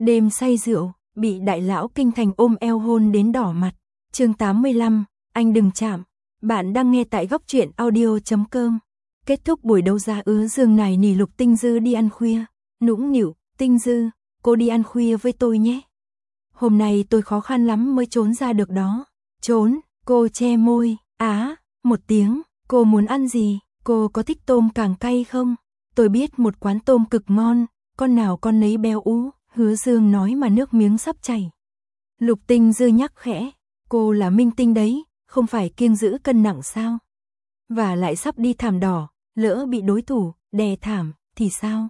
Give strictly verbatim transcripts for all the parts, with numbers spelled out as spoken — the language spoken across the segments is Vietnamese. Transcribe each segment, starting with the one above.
Đêm say rượu, bị đại lão kinh thành ôm eo hôn đến đỏ mặt. Chương tám mươi lăm, anh đừng chạm. Bạn đang nghe tại góc truyện audio chấm com. Kết thúc buổi đấu giá Ứa Dương nài nỉ Lục Tinh Dư đi ăn khuya. Nũng nịu, Tinh Dư, cô đi ăn khuya với tôi nhé. Hôm nay tôi khó khăn lắm mới trốn ra được đó. Trốn, cô che môi, á, một tiếng, cô muốn ăn gì, cô có thích tôm càng cay không? Tôi biết một quán tôm cực ngon, con nào con nấy béo ú, Hứa Dương nói mà nước miếng sắp chảy. Lục Tinh Dư nhắc khẽ, cô là minh tinh đấy, không phải kiêng giữ cân nặng sao? Và lại sắp đi thảm đỏ, lỡ bị đối thủ đè thảm thì sao?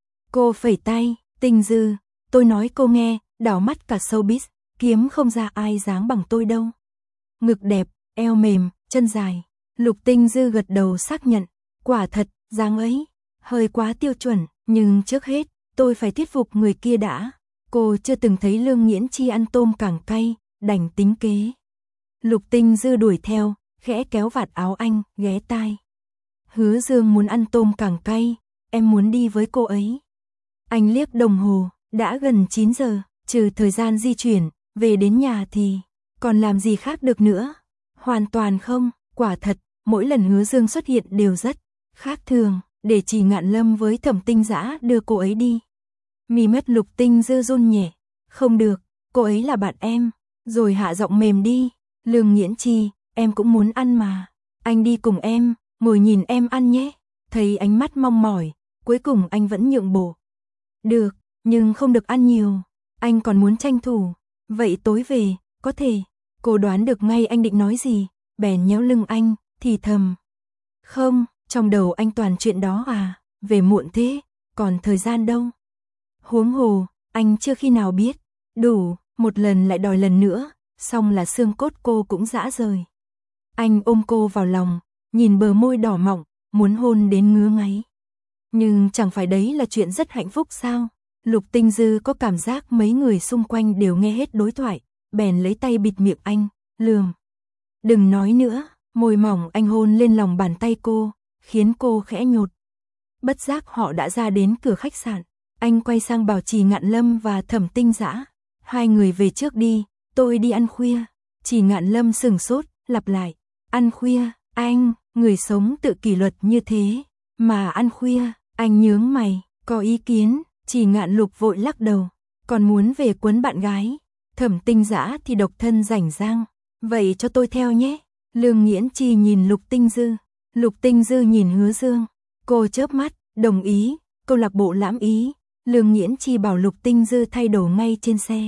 Cô phẩy tay, Tinh Dư, tôi nói cô nghe, đảo mắt cả showbiz, kiếm không ra ai dáng bằng tôi đâu. Ngực đẹp, eo mềm, chân dài. Lục Tinh Dư gật đầu xác nhận, quả thật, dáng ấy hơi quá tiêu chuẩn, nhưng trước hết, tôi phải thuyết phục người kia đã. Cô chưa từng thấy Lương Nghiễn Chi ăn tôm càng cay, đành tính kế. Lục Tinh Dư đuổi theo, khẽ kéo vạt áo anh, ghé tai. Hứa Dương muốn ăn tôm càng cay, em muốn đi với cô ấy. Anh liếc đồng hồ, đã gần chín giờ, trừ thời gian di chuyển, về đến nhà thì còn làm gì khác được nữa. Hoàn toàn không, quả thật, mỗi lần Hứa Dương xuất hiện đều rất khác thường, để Chỉ Ngạn Lâm với Thẩm Tinh Dã đưa cô ấy đi. Mí mắt Lục Tinh Dư run nhẹ, không được, cô ấy là bạn em, rồi hạ giọng mềm đi, Lương Nghiễn Chi, em cũng muốn ăn mà, anh đi cùng em, ngồi nhìn em ăn nhé. Thấy ánh mắt mong mỏi, cuối cùng anh vẫn nhượng bộ. Được, nhưng không được ăn nhiều, anh còn muốn tranh thủ, vậy tối về, có thể. Cô đoán được ngay anh định nói gì, bèn nhéo lưng anh, thì thầm. Không, trong đầu anh toàn chuyện đó à, về muộn thế, còn thời gian đâu. Huống hồ, anh chưa khi nào biết, đủ, một lần lại đòi lần nữa, xong là xương cốt cô cũng rã rời. Anh ôm cô vào lòng, nhìn bờ môi đỏ mọng, muốn hôn đến ngứa ngáy. Nhưng chẳng phải đấy là chuyện rất hạnh phúc sao? Lục Tinh Dư có cảm giác mấy người xung quanh đều nghe hết đối thoại, bèn lấy tay bịt miệng anh, lườm. Đừng nói nữa, môi mỏng anh hôn lên lòng bàn tay cô, khiến cô khẽ nhột. Bất giác họ đã ra đến cửa khách sạn, anh quay sang bảo Chỉ Ngạn Lâm và Thẩm Tinh Dã, hai người về trước đi, tôi đi ăn khuya. Chỉ Ngạn Lâm sừng sốt, lặp lại, ăn khuya, anh, người sống tự kỷ luật như thế, mà ăn khuya, anh nhướng mày, có ý kiến. Chỉ Ngạn Lục vội lắc đầu, còn muốn về quấn bạn gái. Thẩm Tinh Dã thì độc thân rảnh rang, vậy cho tôi theo nhé. Lương Nghiễn Chi nhìn Lục Tinh Dư, Lục Tinh Dư nhìn Hứa Dương, cô chớp mắt, đồng ý, câu lạc bộ lãm ý. Lương Nghiễn Chi bảo Lục Tinh Dư thay đồ ngay trên xe.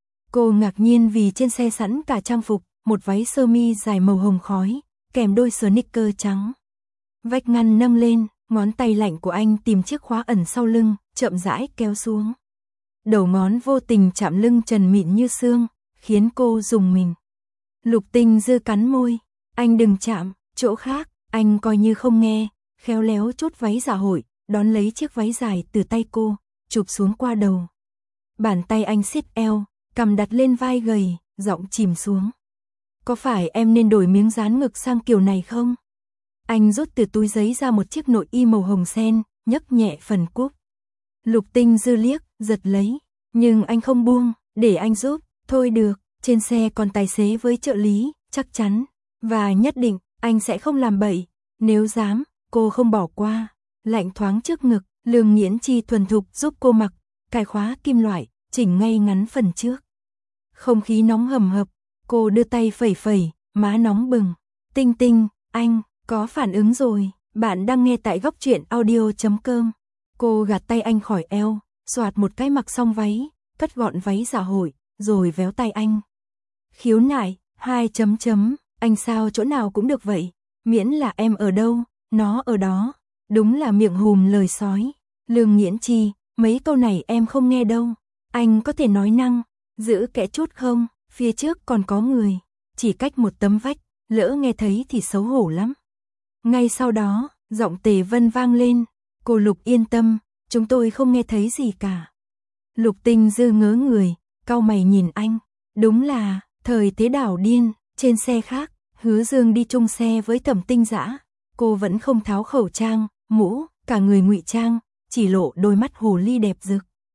Cô ngạc nhiên vì trên xe sẵn cả trang phục, một váy sơ mi dài màu hồng khói, kèm đôi sneaker trắng. Vách ngăn nâng lên, ngón tay lạnh của anh tìm chiếc khóa ẩn sau lưng, chậm rãi kéo xuống. Đầu ngón vô tình chạm lưng trần mịn như xương, khiến cô rùng mình. Lục Tinh Dư cắn môi, anh đừng chạm, chỗ khác, anh coi như không nghe, khéo léo chốt váy dạ hội, đón lấy chiếc váy dài từ tay cô, chụp xuống qua đầu. Bàn tay anh siết eo, cằm đặt lên vai gầy, giọng chìm xuống. Có phải em nên đổi miếng dán ngực sang kiểu này không? Anh rút từ túi giấy ra một chiếc nội y màu hồng sen, nhấc nhẹ phần cúc. Lục Tinh Dư liếc, giật lấy, nhưng anh không buông, để anh giúp, thôi được, trên xe còn tài xế với trợ lý, chắc chắn, và nhất định, anh sẽ không làm bậy, nếu dám, cô không bỏ qua. Lạnh thoáng trước ngực, Lương Nghiễn Chi thuần thục giúp cô mặc, cài khóa kim loại, chỉnh ngay ngắn phần trước. Không khí nóng hầm hập, cô đưa tay phẩy phẩy, má nóng bừng. Tinh Tinh, anh, có phản ứng rồi, bạn đang nghe tại góc truyện audio chấm com. Cô gạt tay anh khỏi eo, xoạt một cái mặc xong váy, cất gọn váy dạ hội, rồi véo tay anh. Khiếu nại, hai chấm chấm, anh sao chỗ nào cũng được vậy, miễn là em ở đâu, nó ở đó, đúng là miệng hùm lời sói. Lương Nghiễn Chi, mấy câu này em không nghe đâu, anh có thể nói năng, giữ kẽ chút không, phía trước còn có người, chỉ cách một tấm vách, lỡ nghe thấy thì xấu hổ lắm. Ngay sau đó, giọng Tề Vân vang lên, cô Lục yên tâm, chúng tôi không nghe thấy gì cả. Lục Tinh Dư ngớ người, cau mày nhìn anh, đúng là, thời thế đảo điên, trên xe khác, Hứa Dương đi chung xe với Thẩm Tinh Dã, cô vẫn không tháo khẩu trang, mũ, cả người ngụy trang, chỉ lộ đôi mắt hồ ly đẹp rực.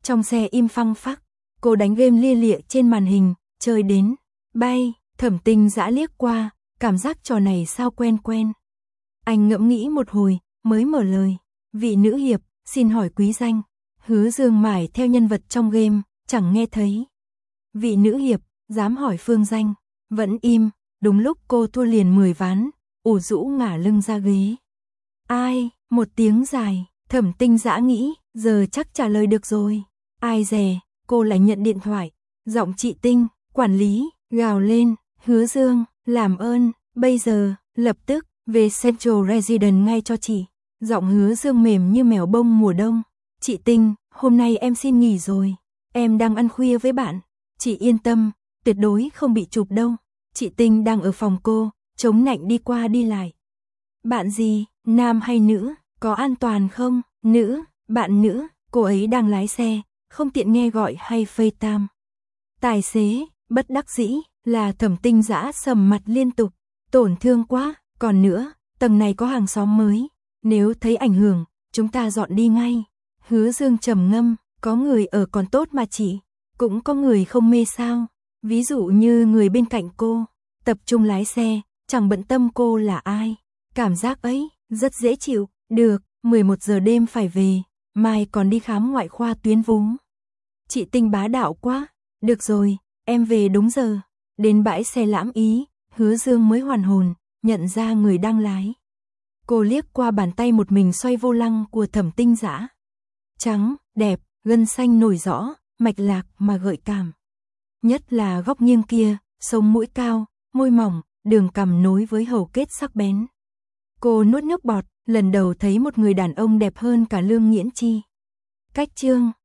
Trong xe im phăng phắc, cô đánh game lia lịa trên màn hình, chơi đến bay. Thẩm Tinh Dã liếc qua, cảm giác trò này sao quen quen. Anh ngẫm nghĩ một hồi, mới mở lời. Vị nữ hiệp, xin hỏi quý danh. Hứa Dương mải theo nhân vật trong game, chẳng nghe thấy. Vị nữ hiệp, dám hỏi phương danh. Vẫn im, đúng lúc cô thua liền mười ván, ủ rũ ngả lưng ra ghế. Ai, một tiếng dài, Thẩm Tinh Dã nghĩ, giờ chắc trả lời được rồi. Ai dè, cô lại nhận điện thoại. Giọng chị Tinh, quản lý, gào lên. Hứa Dương, làm ơn, bây giờ, lập tức, về Central Residence ngay cho chị. Giọng Hứa Dương mềm như mèo bông mùa đông. Chị Tinh, hôm nay em xin nghỉ rồi. Em đang ăn khuya với bạn. Chị yên tâm, tuyệt đối không bị chụp đâu. Chị Tinh đang ở phòng cô, chống nạnh đi qua đi lại. Bạn gì, nam hay nữ, có an toàn không? Nữ, bạn nữ, cô ấy đang lái xe, không tiện nghe gọi hay FaceTime. Tài xế, bất đắc dĩ, là Thẩm Tinh Dã sầm mặt liên tục. Tổn thương quá, còn nữa, tầng này có hàng xóm mới. Nếu thấy ảnh hưởng, chúng ta dọn đi ngay. Hứa Dương trầm ngâm, có người ở còn tốt mà chị. Cũng có người không mê sao. Ví dụ như người bên cạnh cô, tập trung lái xe, chẳng bận tâm cô là ai. Cảm giác ấy, rất dễ chịu. Được, mười một giờ đêm phải về, mai còn đi khám ngoại khoa tuyến vú. Chị Tinh bá đạo quá. Được rồi, em về đúng giờ. Đến bãi xe Lãm Ý, Hứa Dương mới hoàn hồn, nhận ra người đang lái. Cô liếc qua bàn tay một mình xoay vô lăng của Thẩm Tinh Dã. Trắng, đẹp, gân xanh nổi rõ, mạch lạc mà gợi cảm. Nhất là góc nghiêng kia, sống mũi cao, môi mỏng, đường cằm nối với hầu kết sắc bén. Cô nuốt nước bọt, lần đầu thấy một người đàn ông đẹp hơn cả Lương Nghiễn Chi. Cách chương